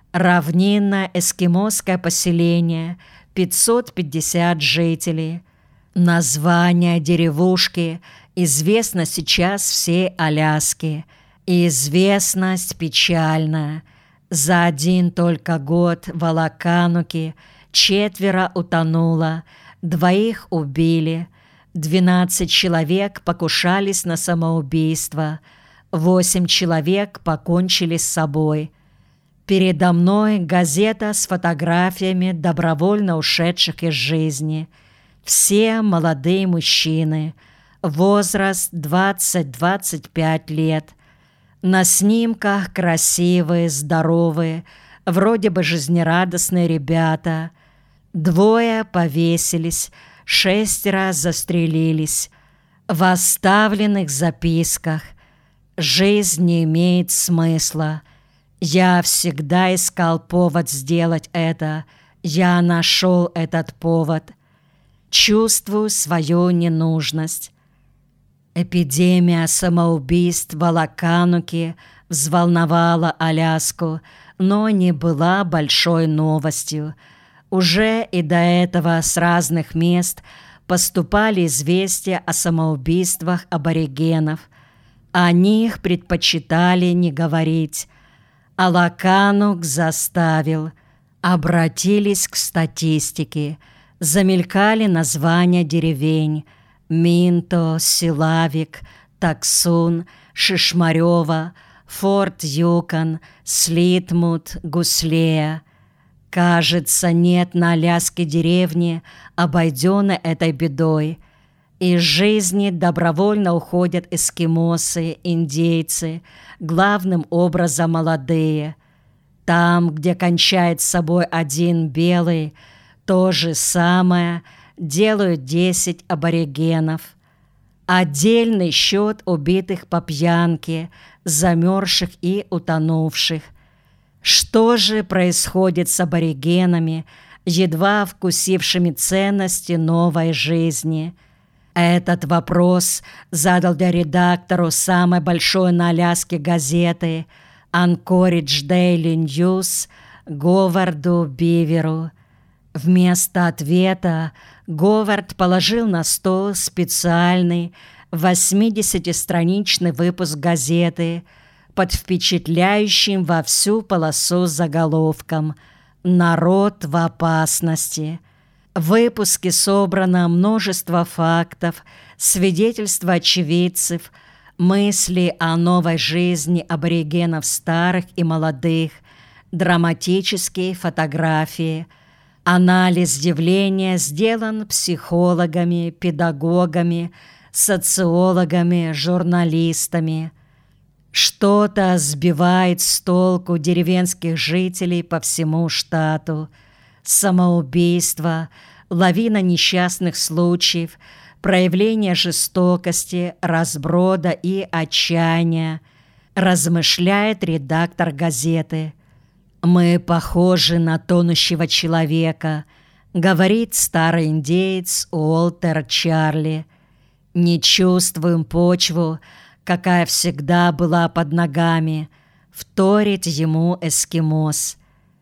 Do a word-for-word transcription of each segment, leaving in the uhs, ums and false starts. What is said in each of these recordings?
Равнинно-эскимосское поселение, пятьсот пятьдесят жителей. Название деревушки известно сейчас всей Аляске. И известность печальная. За один только год в Алакануке четверо утонуло, двоих убили, двенадцать человек покушались на самоубийство, восемь человек покончили с собой. Передо мной газета с фотографиями добровольно ушедших из жизни. Все молодые мужчины, возраст двадцать-двадцать пять лет. На снимках красивые, здоровые, вроде бы жизнерадостные ребята. Двое повесились, шестеро застрелились. В оставленных записках: «Жизнь не имеет смысла. Я всегда искал повод сделать это. Я нашел этот повод. Чувствую свою ненужность». Эпидемия самоубийств в Алакануке взволновала Аляску, но не была большой новостью. Уже и до этого с разных мест поступали известия о самоубийствах аборигенов. О них предпочитали не говорить. Алаканук заставил. Обратились к статистике. Замелькали названия деревень: Минто, Силавик, Таксун, Шишмарева, Форт Юкон, Слитмут, Гуслея. Кажется, нет на Аляске деревни, обойденной этой бедой. Из жизни добровольно уходят эскимосы, индейцы, главным образом молодые. Там, где кончает с собой один белый, то же самое делают десять аборигенов. Отдельный счет убитых по пьянке, замерзших и утонувших. Что же происходит с аборигенами, едва вкусившими ценности новой жизни? Этот вопрос задал я редактору самой большой на Аляске газеты «Анкоридж Дейли Ньюс» Говарду Биверу. Вместо ответа Говард положил на стол специальный восьмидесятистраничный выпуск газеты под впечатляющим во всю полосу заголовком «Народ в опасности». В выпуске собрано множество фактов, свидетельства очевидцев, мысли о новой жизни аборигенов старых и молодых, драматические фотографии. Анализ явления сделан психологами, педагогами, социологами, журналистами. Что-то сбивает с толку деревенских жителей по всему штату. Самоубийство, лавина несчастных случаев, проявление жестокости, разброда и отчаяния, размышляет редактор газеты. «Мы похожи на тонущего человека», — говорит старый индеец Уолтер Чарли. «Не чувствуем почву, какая всегда была под ногами», — вторит ему эскимос.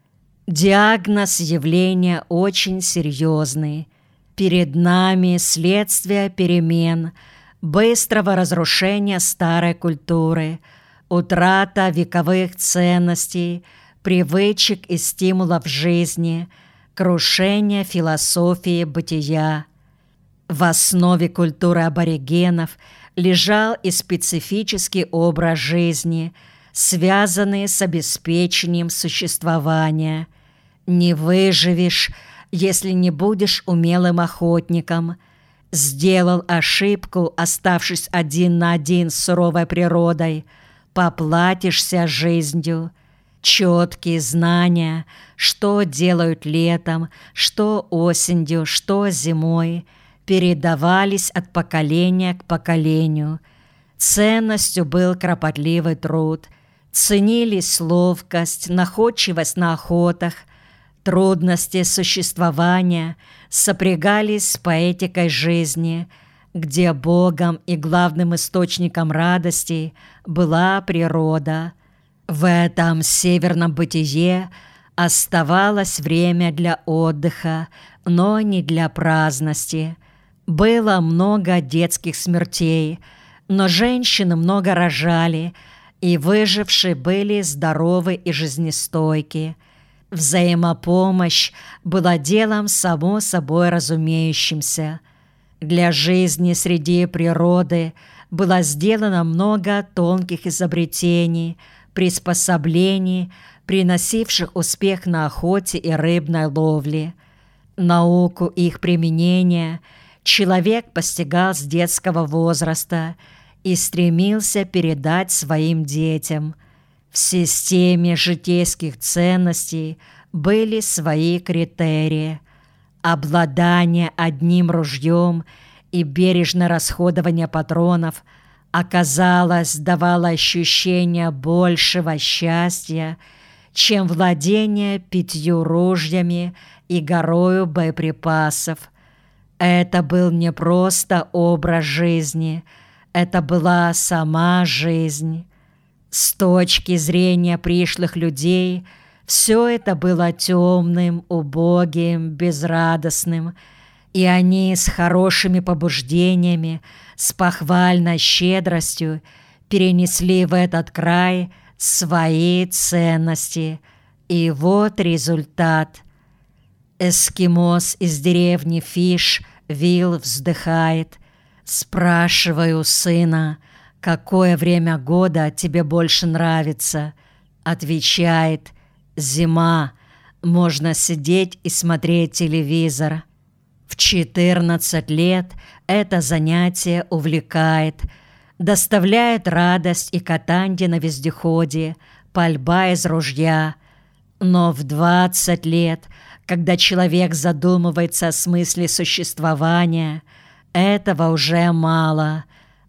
Диагноз явления очень серьезный. Перед нами следствие перемен, быстрого разрушения старой культуры, утрата вековых ценностей, привычек и стимулов жизни, крушение философии бытия. В основе культуры аборигенов лежал и специфический образ жизни, связанный с обеспечением существования. Не выживешь, если не будешь умелым охотником. Сделал ошибку, оставшись один на один с суровой природой, поплатишься жизнью. Четкие знания, что делают летом, что осенью, что зимой, передавались от поколения к поколению. Ценностью был кропотливый труд. Ценились ловкость, находчивость на охотах. Трудности существования сопрягались с поэтикой жизни, где Богом и главным источником радости была природа. В этом северном бытие Оставалось время для отдыха, но не для праздности. Было много детских смертей, но женщины много рожали, и выжившие были здоровы и жизнестойки. Взаимопомощь была делом само собой разумеющимся. Для жизни среди природы было сделано много тонких изобретений, приспособлений, приносивших успех на охоте и рыбной ловле. Науку их применения человек постигал с детского возраста и стремился передать своим детям. В системе житейских ценностей были свои критерии. Обладание одним ружьем и бережное расходование патронов, оказалось, давало ощущение большего счастья, чем владение пятью ружьями и горою боеприпасов. Это был не просто образ жизни, это была сама жизнь. С точки зрения пришлых людей все это было темным, убогим, безрадостным, и они с хорошими побуждениями, с похвальной щедростью перенесли в этот край свои ценности. И вот результат. Эскимос из деревни Фиш Вилл вздыхает. Спрашиваю сына, какое время года тебе больше нравится? Отвечает: зима, можно сидеть и смотреть телевизор. В четырнадцать лет это занятие увлекает, доставляет радость и катанье на вездеходе, пальба из ружья. Но в двадцать лет, когда человек задумывается о смысле существования, этого уже мало.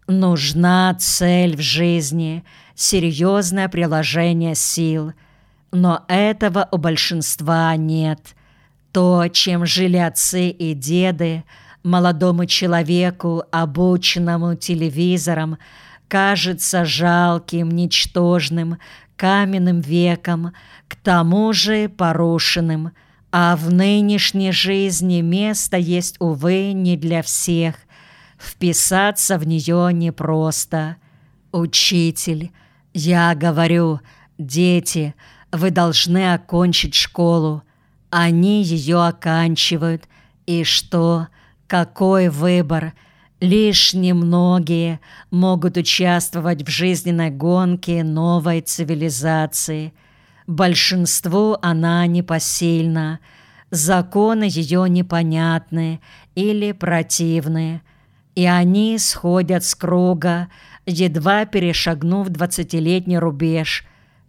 Нужна цель в жизни, серьезное приложение сил. Но этого у большинства нет. То, чем жили отцы и деды, молодому человеку, обученному телевизором, кажется жалким, ничтожным, каменным веком, к тому же порушенным. А в нынешней жизни место есть, увы, не для всех. Вписаться в нее непросто. Учитель, я говорю: дети, вы должны окончить школу. Они ее оканчивают. И что? Какой выбор? Лишь немногие могут участвовать в жизненной гонке новой цивилизации. Большинству она непосильна. Законы ее непонятны или противны. И они сходят с круга, едва перешагнув двадцатилетний рубеж.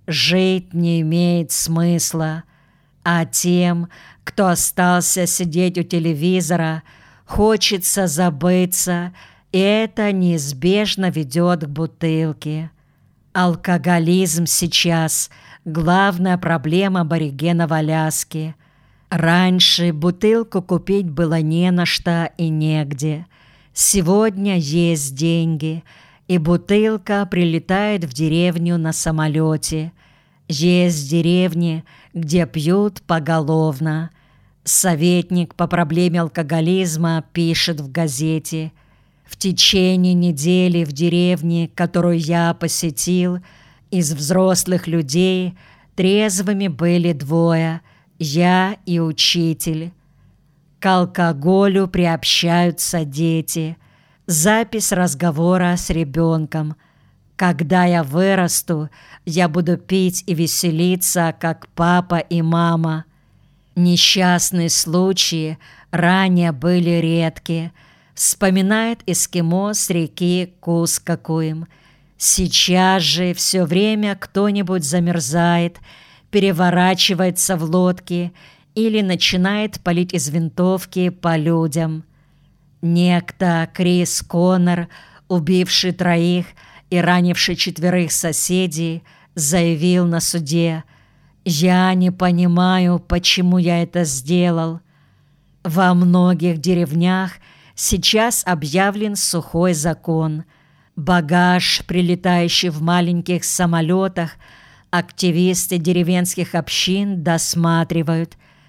Жить не имеет смысла. А тем, кто остался сидеть у телевизора, хочется забыться, и это неизбежно ведет к бутылке. Алкоголизм сейчас – главная проблема аборигенов Аляски. Раньше бутылку купить было не на что и негде. Сегодня есть деньги, и бутылка прилетает в деревню на самолете. Есть деревни, где пьют поголовно. Советник по проблеме алкоголизма пишет в газете: в течение недели в деревне, которую я посетил, из взрослых людей трезвыми были двое – я и учитель. К алкоголю приобщаются дети. Запись разговора с ребенком: когда я вырасту, я буду пить и веселиться, как папа и мама. Несчастные случаи ранее были редки. Вспоминает эскимо с реки Кускакуем. Сейчас же все время кто-нибудь замерзает, переворачивается в лодке или начинает палить из винтовки по людям. Некто Крис Коннор, убивший троих и ранивший четверых соседей, заявил на суде: «Я не понимаю, почему я это сделал». Во многих деревнях сейчас объявлен сухой закон. Багаж, прилетающий в маленьких самолетах, Активисты деревенских общин досматривают,